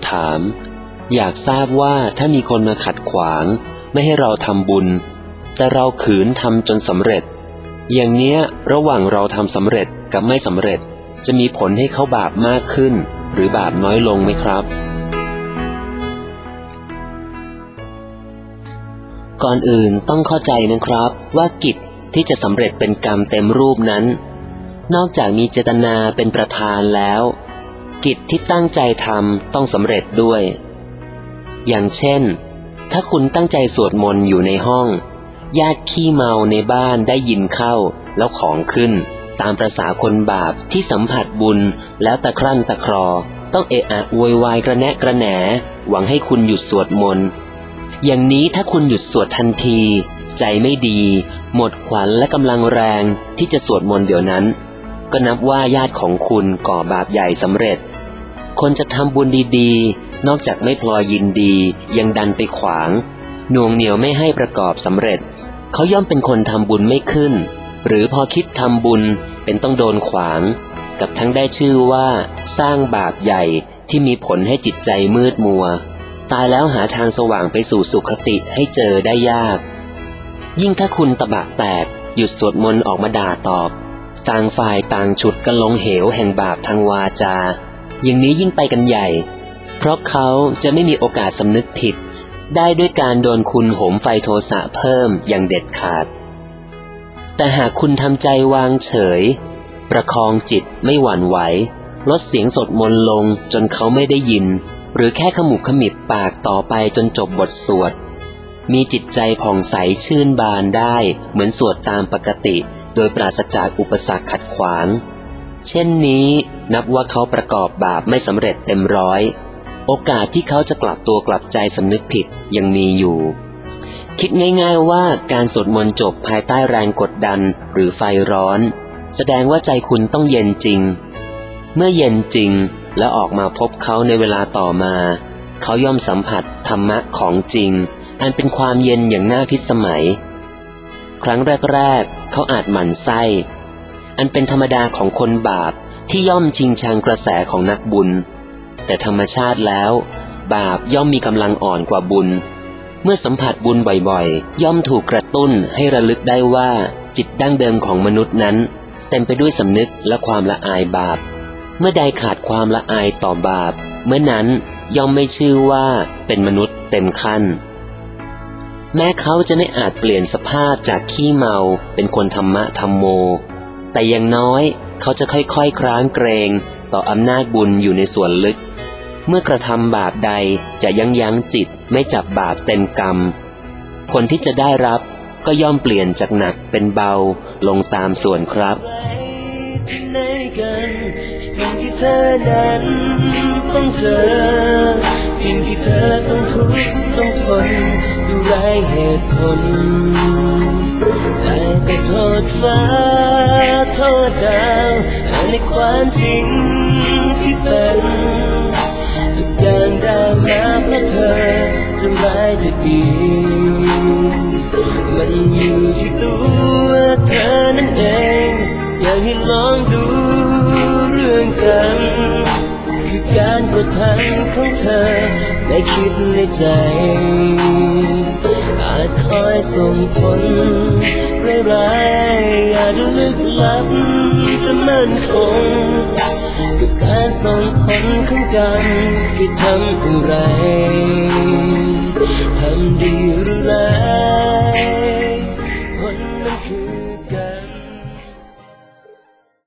ถามอยากทราบว่าถ้ามีคนมาขัดขวางไม่ให้เราทำบุญแต่เราขืนทำจนสำเร็จอย่างเนี้ยระหว่างเราทำสำเร็จกับไม่สำเร็จจะมีผลให้เขาบาปมากขึ้นหรือบาปน้อยลงไหมครับก่อนอื่นต้องเข้าใจนะครับว่ากิจที่จะสำเร็จเป็นกรรมเต็มรูปนั้นนอกจากมีเจตนาเป็นประธานแล้วกิจที่ตั้งใจทำต้องสำเร็จด้วยอย่างเช่นถ้าคุณตั้งใจสวดมนต์อยู่ในห้องญาติขี้เมาในบ้านได้ยินเข้าแล้วของขึ้นตามประสาคนบาปที่สัมผัสบุญแล้วตะครั่นตะครอต้องเอะอะโวยวายกระแนะกระแหนหวังให้คุณหยุดสวดมนต์อย่างนี้ถ้าคุณหยุดสวดทันทีใจไม่ดีหมดขวัญและกำลังแรงที่จะสวดมนต์เดี๋ยวนั้นก็นับว่าญาติของคุณก่อบาปใหญ่สำเร็จคนจะทำบุญดีๆนอกจากไม่พลอยยินดียังดันไปขวางหน่วงเหนี่ยวไม่ให้ประกอบสำเร็จเขาย่อมเป็นคนทำบุญไม่ขึ้นหรือพอคิดทำบุญเป็นต้องโดนขวางกับทั้งได้ชื่อว่าสร้างบาปใหญ่ที่มีผลให้จิตใจมืดมัวตายแล้วหาทางสว่างไปสู่สุคติให้เจอได้ยากยิ่งถ้าคุณตะบะแตกหยุดสวดมนต์ออกมาด่าตอบต่างฝ่ายต่างฉุดกันลงเหวแห่งบาปทางวาจาอย่างนี้ยิ่งไปกันใหญ่เพราะเขาจะไม่มีโอกาสสำนึกผิดได้ด้วยการโดนคุณโหมไฟโทสะเพิ่มอย่างเด็ดขาดแต่หากคุณทำใจวางเฉยประคองจิตไม่หวั่นไหวลดเสียงสวดมนต์ลงจนเขาไม่ได้ยินหรือแค่ขมุบขมิบปากต่อไปจนจบบทสวดมีจิตใจผ่องใสชื่นบานได้เหมือนสวดตามปกติโดยปราศจากอุปสรรคขัดขวางเช่นนี้นับว่าเขาประกอบบาปไม่สำเร็จเต็มร้อยโอกาสที่เขาจะกลับตัวกลับใจสำนึกผิดยังมีอยู่คิดง่ายๆว่าการสวดมนต์จบภายใต้แรงกดดันหรือไฟร้อนแสดงว่าใจคุณต้องเย็นจริงเมื่อเย็นจริงแล้วออกมาพบเขาในเวลาต่อมาเขาย่อมสัมผัสธรรมะของจริงอันเป็นความเย็นอย่างน่าพิสมัยครั้งแรกๆเขาอาจหมั่นไส้อันเป็นธรรมดาของคนบาปที่ย่อมชิงชังกระแสของนักบุญแต่ธรรมชาติแล้วบาปย่อมมีกำลังอ่อนกว่าบุญเมื่อสัมผัสบุญบ่อยๆย่อมถูกกระตุ้นให้ระลึกได้ว่าจิตดั้งเดิมของมนุษย์นั้นเต็มไปด้วยสำนึกและความละอายบาปเมื่อใดขาดความละอายต่อบาปเมื่อนั้นย่อมไม่ชื่อว่าเป็นมนุษย์เต็มขั้นแม้เขาจะไม่อาจเปลี่ยนสภาพจากขี้เมาเป็นคนธรรมะธัมโมแต่อย่างน้อยเขาจะค่อยๆคร้านเกรงต่ออำนาจบุญอยู่ในส่วนลึกเมื่อกระทำบาปใดจะยั้งจิตไม่จับบาปเต็มกรรมผลที่จะได้รับก็ย่อมเปลี่ยนจากหนักเป็นเบาลงตามส่วนครับสิ่งที่เธอนั้นต้องเจอสิ่งที่เธอต้องทุกข์ต้องทนด้วยไร้เหตุผลได้แต่โทษฟ้าโทษดาวในความจริงที่เป็นทุกอย่างได้มาเพราะเธอจะร้ายจะดีมันอยู่ที่ตัวเธอนั่นเองอยากให้ลองดูเรื่องกันคือการกระทำของเธอในคิดในใจอาจคอยส่งผลร้ายๆอาจลึกลับแต่มั่นคงกับการส่งผลของกันที่ทำอย่างไรทำดีหรือร้ายผลนั้นคือการ